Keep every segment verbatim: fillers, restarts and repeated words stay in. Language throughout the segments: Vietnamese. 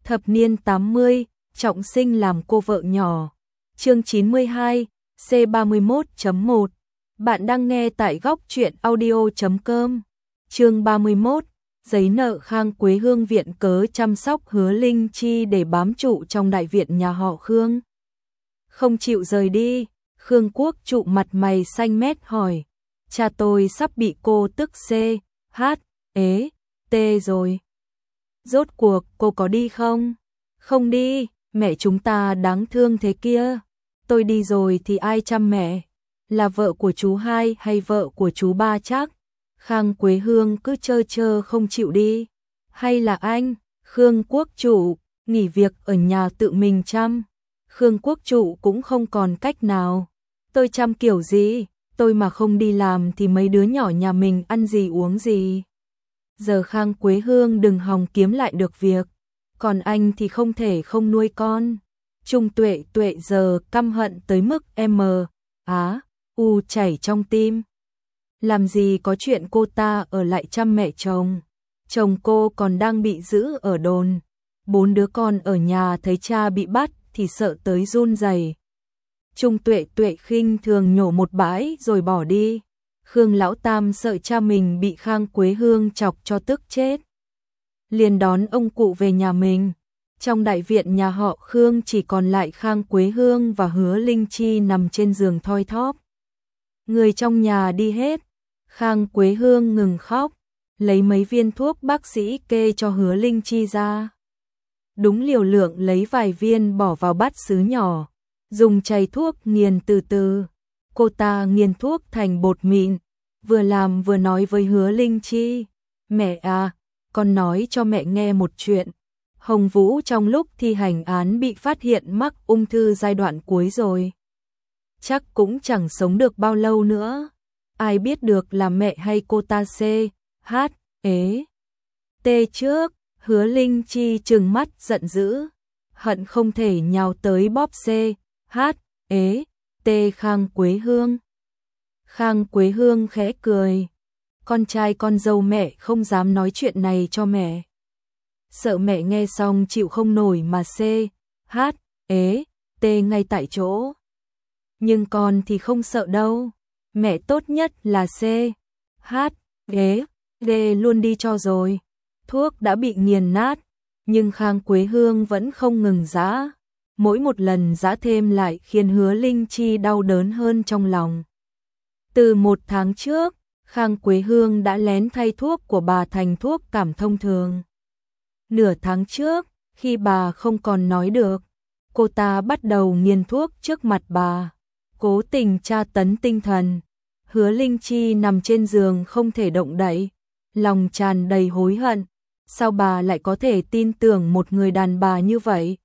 Thập niên tám mươi, trọng sinh làm cô vợ nhỏ. Chương chín mươi hai, C ba mươi mốt chấm một. Bạn đang nghe tại góc truyện audio chấm com. Chương ba mươi mốt, giấy nợ. Khang Quế Hương viện cớ chăm sóc Hứa Linh Chi để bám trụ trong đại viện nhà họ Khương. Không chịu rời đi, Khương Quốc Trụ mặt mày xanh mét hỏi, cha tôi sắp bị cô tức C, H, ế, T rồi. Rốt cuộc cô có đi không? Không đi, mẹ chúng ta đáng thương thế kia. Tôi đi rồi thì ai chăm mẹ? Là vợ của chú hai hay vợ của chú ba chắc? Khang Quế Hương cứ chơ chơ không chịu đi. Hay là anh, Khương Quốc Trụ, nghỉ việc ở nhà tự mình chăm? Khương Quốc Trụ cũng không còn cách nào. Tôi chăm kiểu gì? Tôi mà không đi làm thì mấy đứa nhỏ nhà mình ăn gì uống gì? Giờ Khang Quế Hương đừng hòng kiếm lại được việc. Còn anh thì không thể không nuôi con. Trung Tuệ Tuệ giờ căm hận tới mức M, Á, U chảy trong tim. Làm gì có chuyện cô ta ở lại chăm mẹ chồng. Chồng cô còn đang bị giữ ở đồn. Bốn đứa con ở nhà thấy cha bị bắt thì sợ tới run rẩy. Trung Tuệ Tuệ khinh thường nhổ một bãi rồi bỏ đi. Khương Lão Tam sợ cha mình bị Khang Quế Hương chọc cho tức chết. Liền đón ông cụ về nhà mình. Trong đại viện nhà họ Khương chỉ còn lại Khang Quế Hương và Hứa Linh Chi nằm trên giường thoi thóp. Người trong nhà đi hết. Khang Quế Hương ngừng khóc, lấy mấy viên thuốc bác sĩ kê cho Hứa Linh Chi ra. Đúng liều lượng lấy vài viên bỏ vào bát sứ nhỏ, dùng chày thuốc nghiền từ từ. Cô ta nghiền thuốc thành bột mịn, vừa làm vừa nói với Hứa Linh Chi, mẹ à, con nói cho mẹ nghe một chuyện. Hồng Vũ trong lúc thi hành án bị phát hiện mắc ung thư giai đoạn cuối rồi. Chắc cũng chẳng sống được bao lâu nữa. Ai biết được là mẹ hay cô ta C, H, ế, T trước. Hứa Linh Chi trừng mắt giận dữ, hận không thể nhào tới bóp C, H, ế, T Khang Quế Hương. Khang Quế Hương khẽ cười. Con trai con dâu mẹ không dám nói chuyện này cho mẹ. Sợ mẹ nghe xong chịu không nổi mà C, H, ế, T ngay tại chỗ. Nhưng con thì không sợ đâu. Mẹ tốt nhất là C, H, ế, D luôn đi cho rồi. Thuốc đã bị nghiền nát, nhưng Khang Quế Hương vẫn không ngừng giã. Mỗi một lần giã thêm lại khiến Hứa Linh Chi đau đớn hơn trong lòng. Từ một tháng trước, Khang Quế Hương đã lén thay thuốc của bà thành thuốc cảm thông thường. Nửa tháng trước, khi bà không còn nói được, cô ta bắt đầu nghiền thuốc trước mặt bà, cố tình tra tấn tinh thần. Hứa Linh Chi nằm trên giường không thể động đậy, lòng tràn đầy hối hận. Sao bà lại có thể tin tưởng một người đàn bà như vậy?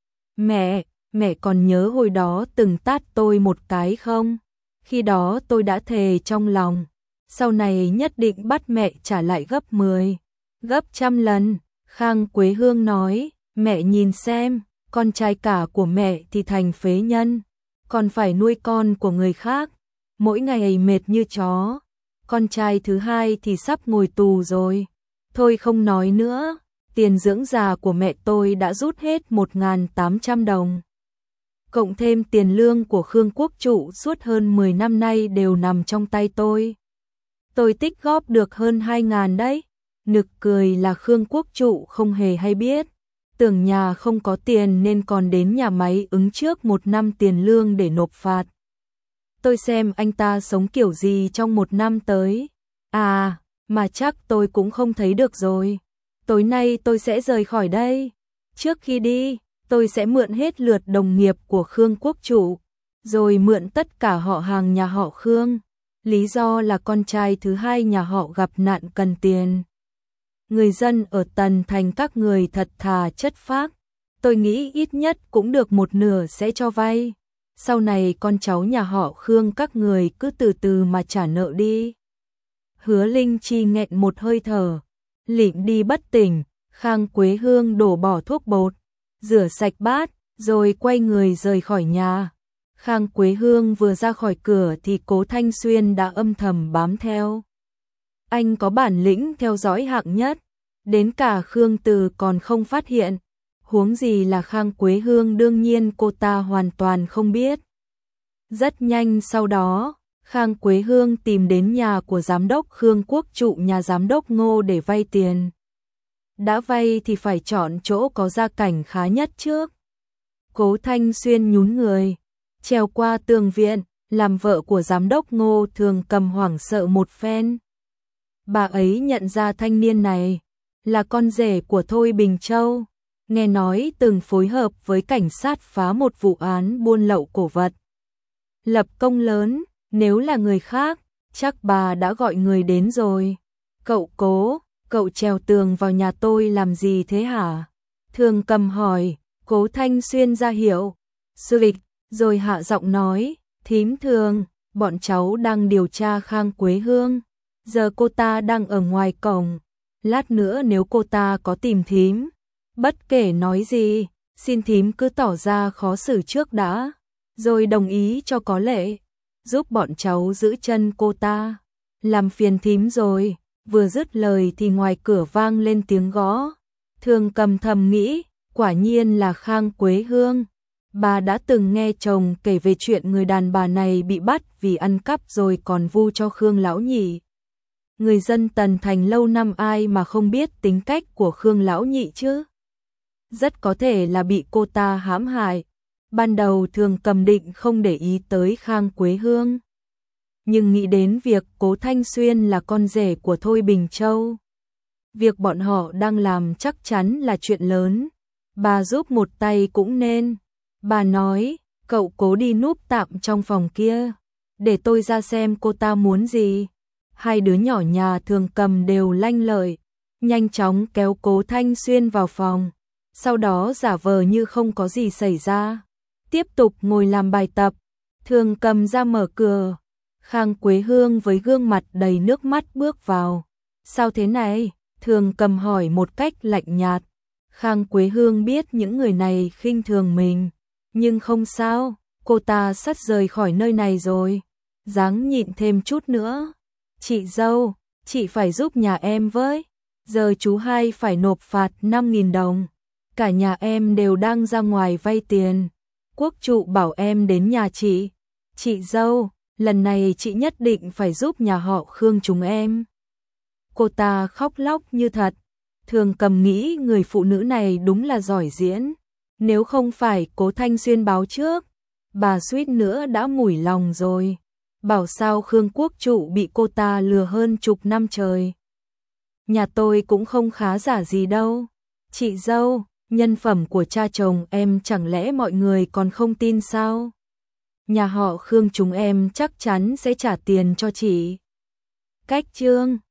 Mẹ, mẹ còn nhớ hồi đó từng tát tôi một cái không? Khi đó tôi đã thề trong lòng, sau này nhất định bắt mẹ trả lại gấp mười, gấp trăm lần. Khang Quế Hương nói, mẹ nhìn xem, con trai cả của mẹ thì thành phế nhân, còn phải nuôi con của người khác, mỗi ngày mệt như chó. Con trai thứ hai thì sắp ngồi tù rồi. Thôi không nói nữa, tiền dưỡng già của mẹ tôi đã rút hết một nghìn tám trăm đồng. Cộng thêm tiền lương của Khương Quốc Trụ suốt hơn mười năm nay đều nằm trong tay tôi. Tôi tích góp được hơn hai nghìn đấy. Nực cười là Khương Quốc Trụ không hề hay biết. Tưởng nhà không có tiền nên còn đến nhà máy ứng trước một năm tiền lương để nộp phạt. Tôi xem anh ta sống kiểu gì trong một năm tới. À, mà chắc tôi cũng không thấy được rồi. Tối nay tôi sẽ rời khỏi đây. Trước khi đi, tôi sẽ mượn hết lượt đồng nghiệp của Khương Quốc Trụ, rồi mượn tất cả họ hàng nhà họ Khương. Lý do là con trai thứ hai nhà họ gặp nạn cần tiền. Người dân ở Tần Thành các người thật thà chất phác. Tôi nghĩ ít nhất cũng được một nửa sẽ cho vay. Sau này con cháu nhà họ Khương các người cứ từ từ mà trả nợ đi. Hứa Linh Chi nghẹn một hơi thở, lịm đi bất tỉnh. Khang Quế Hương đổ bỏ thuốc bột, rửa sạch bát, rồi quay người rời khỏi nhà. Khang Quế Hương vừa ra khỏi cửa thì Cố Thanh Xuyên đã âm thầm bám theo. Anh có bản lĩnh theo dõi hạng nhất, đến cả Khương Từ còn không phát hiện. huống gì là Khang Quế Hương, đương nhiên cô ta hoàn toàn không biết. Rất nhanh sau đó, Khang Quế Hương tìm đến nhà của giám đốc Khương Quốc Trụ, nhà giám đốc Ngô để vay tiền. Đã vay thì phải chọn chỗ có gia cảnh khá nhất trước. Cố Thanh Xuyên nhún người, trèo qua tường viện, làm vợ của giám đốc Ngô Thường Cầm hoảng sợ một phen. Bà ấy nhận ra thanh niên này là con rể của Thôi Bình Châu, nghe nói từng phối hợp với cảnh sát phá một vụ án buôn lậu cổ vật. Lập công lớn, nếu là người khác, chắc bà đã gọi người đến rồi. Cậu Cố, cậu trèo tường vào nhà tôi làm gì thế hả? Thường Cầm hỏi. Cố Thanh Xuyên ra hiệu, sư lịch, rồi hạ giọng nói, thím Thường, bọn cháu đang điều tra Khang Quế Hương, giờ cô ta đang ở ngoài cổng, lát nữa nếu cô ta có tìm thím, bất kể nói gì, xin thím cứ tỏ ra khó xử trước đã, rồi đồng ý cho có lệ, giúp bọn cháu giữ chân cô ta, làm phiền thím rồi. Vừa dứt lời thì ngoài cửa vang lên tiếng gõ. Thường Cầm thầm nghĩ, quả nhiên là Khang Quế Hương. Bà đã từng nghe chồng kể về chuyện người đàn bà này bị bắt vì ăn cắp rồi còn vu cho Khương lão nhị. Người dân Tần Thành lâu năm ai mà không biết tính cách của Khương lão nhị chứ? Rất có thể là bị cô ta hãm hại. Ban đầu Thường Cầm định không để ý tới Khang Quế Hương, nhưng nghĩ đến việc Cố Thanh Xuyên là con rể của Thôi Bình Châu, việc bọn họ đang làm chắc chắn là chuyện lớn, bà giúp một tay cũng nên. Bà nói, cậu Cố đi núp tạm trong phòng kia, để tôi ra xem cô ta muốn gì. Hai đứa nhỏ nhà Thường Cầm đều lanh lợi, nhanh chóng kéo Cố Thanh Xuyên vào phòng, sau đó giả vờ như không có gì xảy ra, tiếp tục ngồi làm bài tập. Thường Cầm ra mở cửa, Khang Quế Hương với gương mặt đầy nước mắt bước vào. Sao thế này? Thường Cầm hỏi một cách lạnh nhạt. Khang Quế Hương biết những người này khinh thường mình, nhưng không sao, cô ta sắp rời khỏi nơi này rồi, ráng nhịn thêm chút nữa. Chị dâu, chị phải giúp nhà em với, giờ chú hai phải nộp phạt năm nghìn đồng, cả nhà em đều đang ra ngoài vay tiền, Quốc Trụ bảo em đến nhà chị. Chị dâu, lần này chị nhất định phải giúp nhà họ Khương chúng em. Cô ta khóc lóc như thật. Thường Cầm nghĩ người phụ nữ này đúng là giỏi diễn. Nếu không phải Cố Thanh Xuyên báo trước, bà suýt nữa đã mủi lòng rồi. Bảo sao Khương Quốc Trụ bị cô ta lừa hơn chục năm trời. Nhà tôi cũng không khá giả gì đâu. Chị dâu, nhân phẩm của cha chồng em chẳng lẽ mọi người còn không tin sao? Nhà họ Khương chúng em chắc chắn sẽ trả tiền cho chị. Cách chương